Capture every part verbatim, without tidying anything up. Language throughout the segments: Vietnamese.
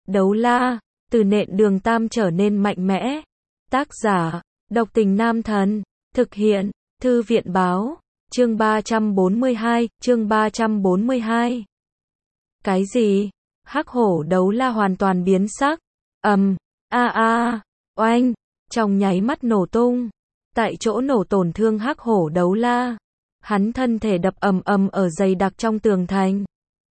Đấu la, từ nện đường tam trở nên mạnh mẽ. Tác giả, độc tình nam thần. Thực hiện, thư viện báo. Chương ba trăm bốn mươi hai, chương ba trăm bốn mươi hai. Cái gì? Hắc hổ đấu la hoàn toàn biến sắc. Ầm, a a, oanh, trong nháy mắt nổ tung. Tại chỗ nổ tổn thương hắc hổ đấu la. Hắn thân thể đập ầm ầm ở dày đặc trong tường thành.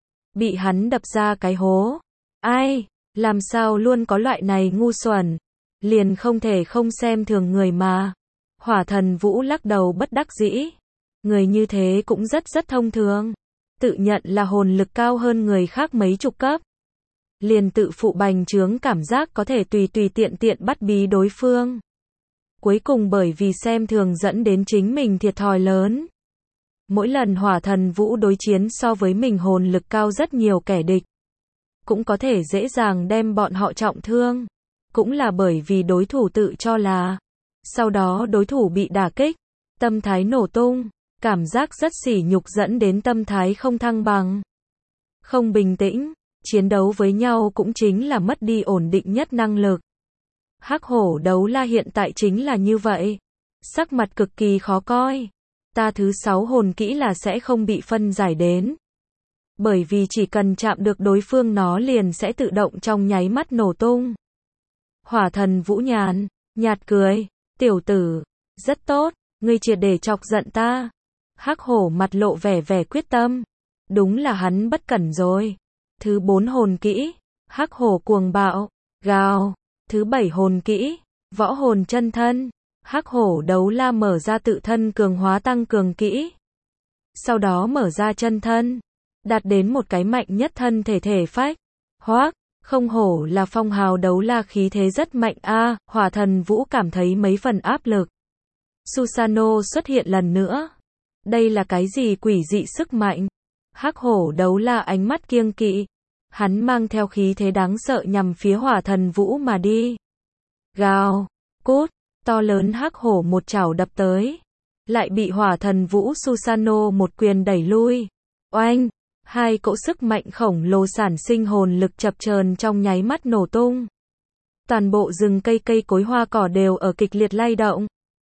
Bị hắn đập ra cái hố. Ai, làm sao luôn có loại này ngu xuẩn. Liền không thể không xem thường người mà. Hỏa thần Vũ lắc đầu bất đắc dĩ. Người như thế cũng rất rất thông thường. Tự nhận là hồn lực cao hơn người khác mấy chục cấp. Liền tự phụ bành trướng cảm giác có thể tùy tùy tiện tiện bắt bí đối phương. Cuối cùng bởi vì xem thường dẫn đến chính mình thiệt thòi lớn. Mỗi lần hỏa thần Vũ đối chiến so với mình hồn lực cao rất nhiều kẻ địch. Cũng có thể dễ dàng đem bọn họ trọng thương. Cũng là bởi vì đối thủ tự cho là. Sau đó đối thủ bị đả kích. Tâm thái nổ tung. Cảm giác rất sỉ nhục dẫn đến tâm thái không thăng bằng. Không bình tĩnh. Chiến đấu với nhau cũng chính là mất đi ổn định nhất năng lực. Hắc hổ đấu la hiện tại chính là như vậy. Sắc mặt cực kỳ khó coi. Ta thứ sáu hồn kỹ là sẽ không bị phân giải đến. Bởi vì chỉ cần chạm được đối phương nó liền sẽ tự động trong nháy mắt nổ tung. Hỏa thần Vũ nhàn, nhạt cười. Tiểu tử, rất tốt, ngươi triệt để chọc giận ta. Hắc hổ mặt lộ vẻ vẻ quyết tâm. Đúng là hắn bất cẩn rồi. Thứ bốn hồn kỹ, hắc hổ cuồng bạo, gào. Thứ bảy hồn kỹ, võ hồn chân thân. Hắc hổ đấu la mở ra tự thân cường hóa tăng cường kỹ. Sau đó mở ra chân thân. Đạt đến một cái mạnh nhất thân thể thể phách. Hoác, không hổ là phong hào đấu la khí thế rất mạnh a. À, hỏa thần Vũ cảm thấy mấy phần áp lực. Susano xuất hiện lần nữa. Đây là cái gì quỷ dị sức mạnh? Hắc hổ đấu la ánh mắt kiêng kỵ. Hắn mang theo khí thế đáng sợ nhằm phía hỏa thần Vũ mà đi. Gào, cút, to lớn hắc hổ một chảo đập tới. Lại bị hỏa thần Vũ Susano một quyền đẩy lui. Oanh, hai cỗ sức mạnh khổng lồ sản sinh hồn lực chập chờn trong nháy mắt nổ tung. Toàn bộ rừng cây cây cối hoa cỏ đều ở kịch liệt lay động.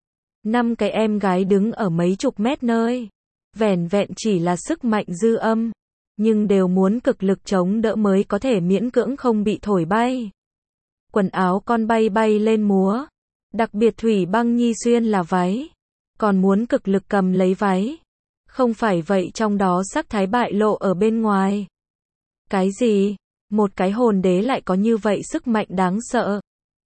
Năm cái em gái đứng ở mấy chục mét nơi. Vẻn vẹn chỉ là sức mạnh dư âm. Nhưng đều muốn cực lực chống đỡ mới có thể miễn cưỡng không bị thổi bay. Quần áo con bay bay lên múa. Đặc biệt Thủy Băng Nhi xuyên là váy. Còn muốn cực lực cầm lấy váy. Không phải vậy trong đó sắc thái bại lộ ở bên ngoài. Cái gì? Một cái hồn đế lại có như vậy sức mạnh đáng sợ.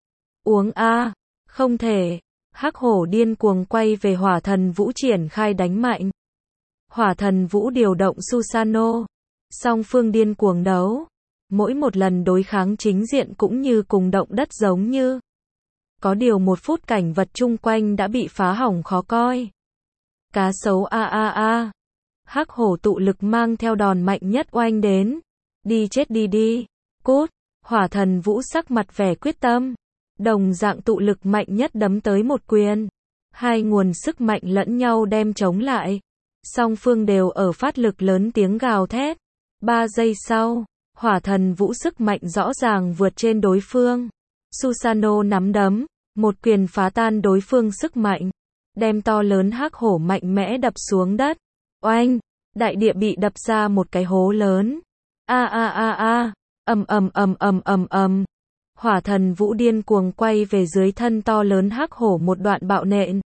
Uống a, không thể. Hắc hổ điên cuồng quay về hỏa thần Vũ triển khai đánh mạnh. Hỏa thần Vũ điều động Susano. Song phương điên cuồng đấu. Mỗi một lần đối kháng chính diện cũng như cùng động đất giống như. Có điều một phút cảnh vật chung quanh đã bị phá hỏng khó coi. Cá sấu a a a. Hắc hổ tụ lực mang theo đòn mạnh nhất oanh đến. Đi chết đi đi. Cút. Hỏa thần Vũ sắc mặt vẻ quyết tâm. Đồng dạng tụ lực mạnh nhất đấm tới một quyền. Hai nguồn sức mạnh lẫn nhau đem chống lại. Song phương đều ở phát lực lớn tiếng gào thét. Ba giây sau, hỏa thần Vũ sức mạnh rõ ràng vượt trên đối phương. Susano nắm đấm, một quyền phá tan đối phương sức mạnh. Đem to lớn hắc hổ mạnh mẽ đập xuống đất. Oanh, đại địa bị đập ra một cái hố lớn. A a a a, ầm ầm ầm ầm ầm ầm. Hỏa thần Vũ điên cuồng quay về dưới thân to lớn hắc hổ một đoạn bạo nện.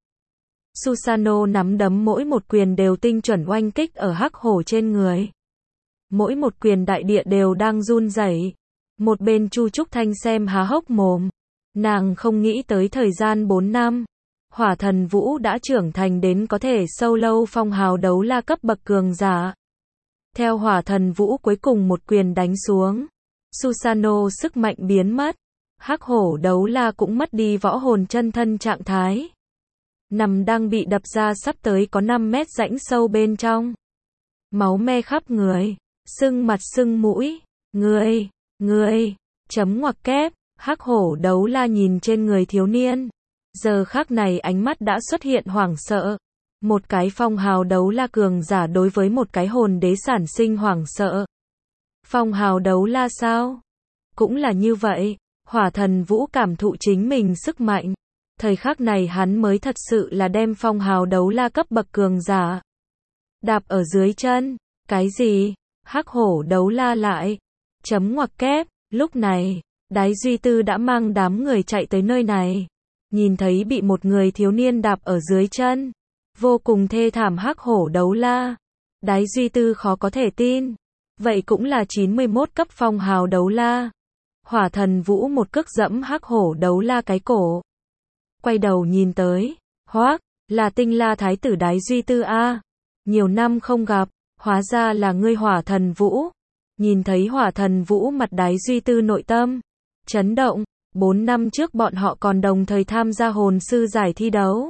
Susano nắm đấm mỗi một quyền đều tinh chuẩn oanh kích ở hắc hổ trên người. Mỗi một quyền đại địa đều đang run rẩy. Một bên Chu Trúc Thanh xem há hốc mồm. Nàng không nghĩ tới thời gian bốn năm. Hỏa thần Vũ đã trưởng thành đến có thể sâu lâu phong hào đấu la cấp bậc cường giả. Theo hỏa thần Vũ cuối cùng một quyền đánh xuống. Susano sức mạnh biến mất. Hắc hổ đấu la cũng mất đi võ hồn chân thân trạng thái. Nằm đang bị đập ra sắp tới có năm mét rãnh sâu bên trong. Máu me khắp người. Sưng mặt sưng mũi. Người, người, chấm ngoặc kép. Hắc hổ đấu la nhìn trên người thiếu niên. Giờ khắc này ánh mắt đã xuất hiện hoảng sợ. Một cái phong hào đấu la cường giả đối với một cái hồn đế sản sinh hoảng sợ. Phong hào đấu la sao? Cũng là như vậy, Hỏa Thần Vũ cảm thụ chính mình sức mạnh. Thời khắc này hắn mới thật sự là đem phong hào đấu la cấp bậc cường giả đạp ở dưới chân. Cái gì? Hắc hổ đấu la lại. Chấm ngoặc kép, lúc này, Đái Duy Tư đã mang đám người chạy tới nơi này. Nhìn thấy bị một người thiếu niên đạp ở dưới chân. Vô cùng thê thảm hắc hổ đấu la. Đái Duy Tư khó có thể tin. Vậy cũng là chín mươi mốt cấp phong hào đấu la. Hỏa Thần Vũ một cước dẫm hắc hổ đấu la cái cổ. Quay đầu nhìn tới. Hoác, là Tinh La Thái tử Đái Duy Tư a. Nhiều năm không gặp, hóa ra là ngươi Hỏa Thần Vũ. Nhìn thấy Hỏa Thần Vũ mặt Đái Duy Tư nội tâm chấn động. Bốn năm trước bọn họ còn đồng thời tham gia hồn sư giải thi đấu.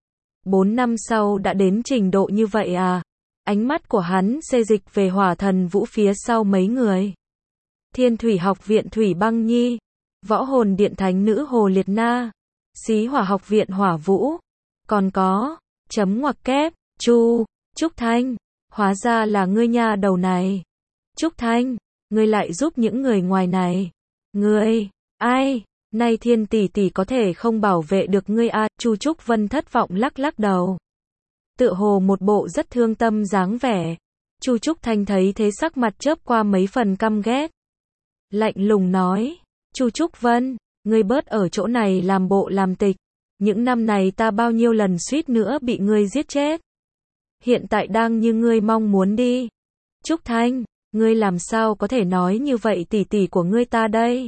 Bốn năm sau đã đến trình độ như vậy à? Ánh mắt của hắn xê dịch về Hỏa Thần Vũ phía sau mấy người. Thiên Thủy Học viện Thủy Băng Nhi, Võ Hồn Điện Thánh Nữ Hồ Liệt Na, Xí Hỏa Học viện Hỏa Vũ, còn có, chấm ngoặc kép, Chu, Trúc Thanh, hóa ra là ngươi nha đầu này. Trúc Thanh, ngươi lại giúp những người ngoài này. Ngươi, ai, nay Thiên tỷ tỷ có thể không bảo vệ được ngươi à? Chu Trúc Vân thất vọng lắc lắc đầu. Tựa hồ một bộ rất thương tâm dáng vẻ. Chu Trúc Thanh thấy thế sắc mặt chớp qua mấy phần căm ghét. Lạnh lùng nói, Chu Trúc Vân, ngươi bớt ở chỗ này làm bộ làm tịch. Những năm này ta bao nhiêu lần suýt nữa bị ngươi giết chết. Hiện tại đang như ngươi mong muốn đi. Trúc Thanh, ngươi làm sao có thể nói như vậy tỷ tỷ của ngươi ta đây?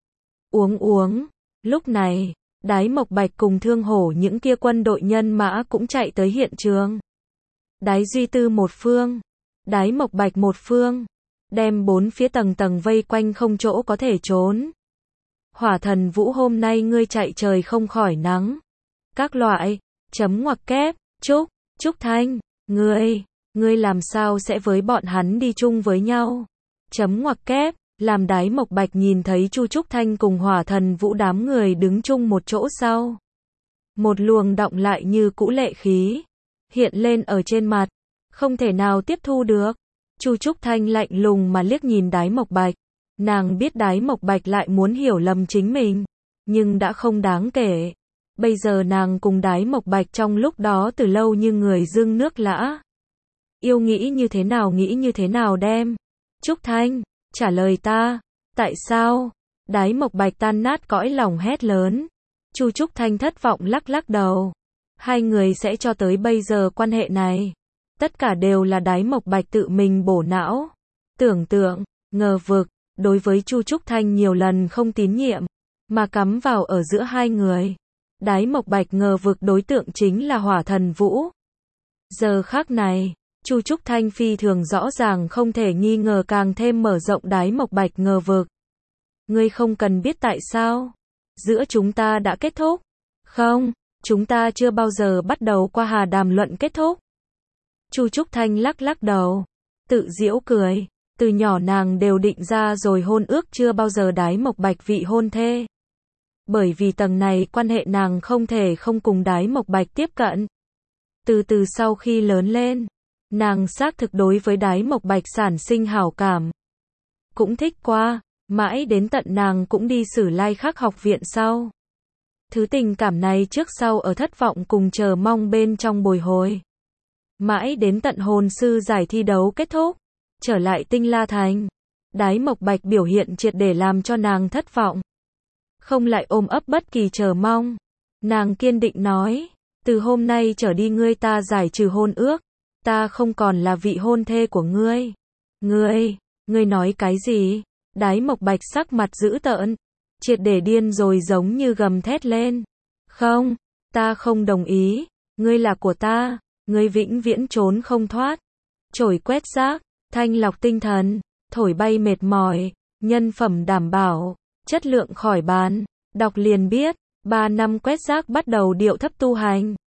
Uống uống. Lúc này, Đái Mộc Bạch cùng Thương Hổ những kia quân đội nhân mã cũng chạy tới hiện trường. Đái Duy Tư một phương, Đái Mộc Bạch một phương, đem bốn phía tầng tầng vây quanh không chỗ có thể trốn. Hỏa Thần Vũ hôm nay ngươi chạy trời không khỏi nắng. Các loại, chấm ngoặc kép, Trúc, Trúc Thanh, ngươi, ngươi làm sao sẽ với bọn hắn đi chung với nhau? Chấm ngoặc kép, làm Đái Mộc Bạch nhìn thấy Chu Trúc Thanh cùng Hỏa Thần Vũ đám người đứng chung một chỗ sau. Một luồng động lại như cũ lệ khí, hiện lên ở trên mặt, không thể nào tiếp thu được. Chu Trúc Thanh lạnh lùng mà liếc nhìn Đái Mộc Bạch. Nàng biết Đái Mộc Bạch lại muốn hiểu lầm chính mình, nhưng đã không đáng kể. Bây giờ nàng cùng Đái Mộc Bạch trong lúc đó từ lâu như người dưng nước lã. Yêu nghĩ như thế nào nghĩ như thế nào đem. Trúc Thanh, trả lời ta, tại sao? Đái Mộc Bạch tan nát cõi lòng hét lớn. Chu Trúc Thanh thất vọng lắc lắc đầu. Hai người sẽ cho tới bây giờ quan hệ này. Tất cả đều là Đái Mộc Bạch tự mình bổ não. Tưởng tượng, ngờ vực, đối với Chu Trúc Thanh nhiều lần không tín nhiệm, mà cắm vào ở giữa hai người. Đái Mộc Bạch ngờ vực đối tượng chính là Hỏa Thần Vũ. Giờ khắc này, Chu Trúc Thanh phi thường rõ ràng không thể nghi ngờ càng thêm mở rộng Đái Mộc Bạch ngờ vực. Ngươi không cần biết tại sao. Giữa chúng ta đã kết thúc. Không, chúng ta chưa bao giờ bắt đầu qua hà đàm luận kết thúc. Chu Trúc Thanh lắc lắc đầu, tự giễu cười. Từ nhỏ nàng đều định ra rồi hôn ước chưa bao giờ Đái Mộc Bạch vị hôn thê. Bởi vì tầng này quan hệ nàng không thể không cùng Đái Mộc Bạch tiếp cận. Từ từ sau khi lớn lên, nàng xác thực đối với Đái Mộc Bạch sản sinh hảo cảm. Cũng thích qua, mãi đến tận nàng cũng đi Sử Lai Khắc học viện sau. Thứ tình cảm này trước sau ở thất vọng cùng chờ mong bên trong bồi hồi. Mãi đến tận hồn sư giải thi đấu kết thúc, trở lại Tinh La Thành. Đái Mộc Bạch biểu hiện triệt để làm cho nàng thất vọng. Không lại ôm ấp bất kỳ chờ mong. Nàng kiên định nói, từ hôm nay trở đi ngươi ta giải trừ hôn ước. Ta không còn là vị hôn thê của ngươi. Ngươi, ngươi nói cái gì? Đái Mộc Bạch sắc mặt dữ tợn, triệt để điên rồi giống như gầm thét lên. Không, ta không đồng ý. Ngươi là của ta, ngươi vĩnh viễn trốn không thoát. Chổi quét rác, thanh lọc tinh thần, thổi bay mệt mỏi, nhân phẩm đảm bảo, chất lượng khỏi bàn. Đọc liền biết, ba năm quét rác bắt đầu điệu thấp tu hành.